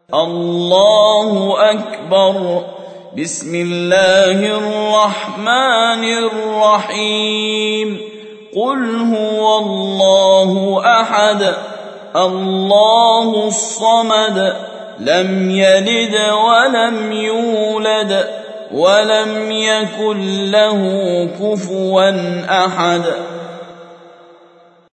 الله أكبر. بسم الله الرحمن الرحيم. قل هو الله أحد الله الصمد لم يلد ولم يولد ولم يكن له كفوا أحد.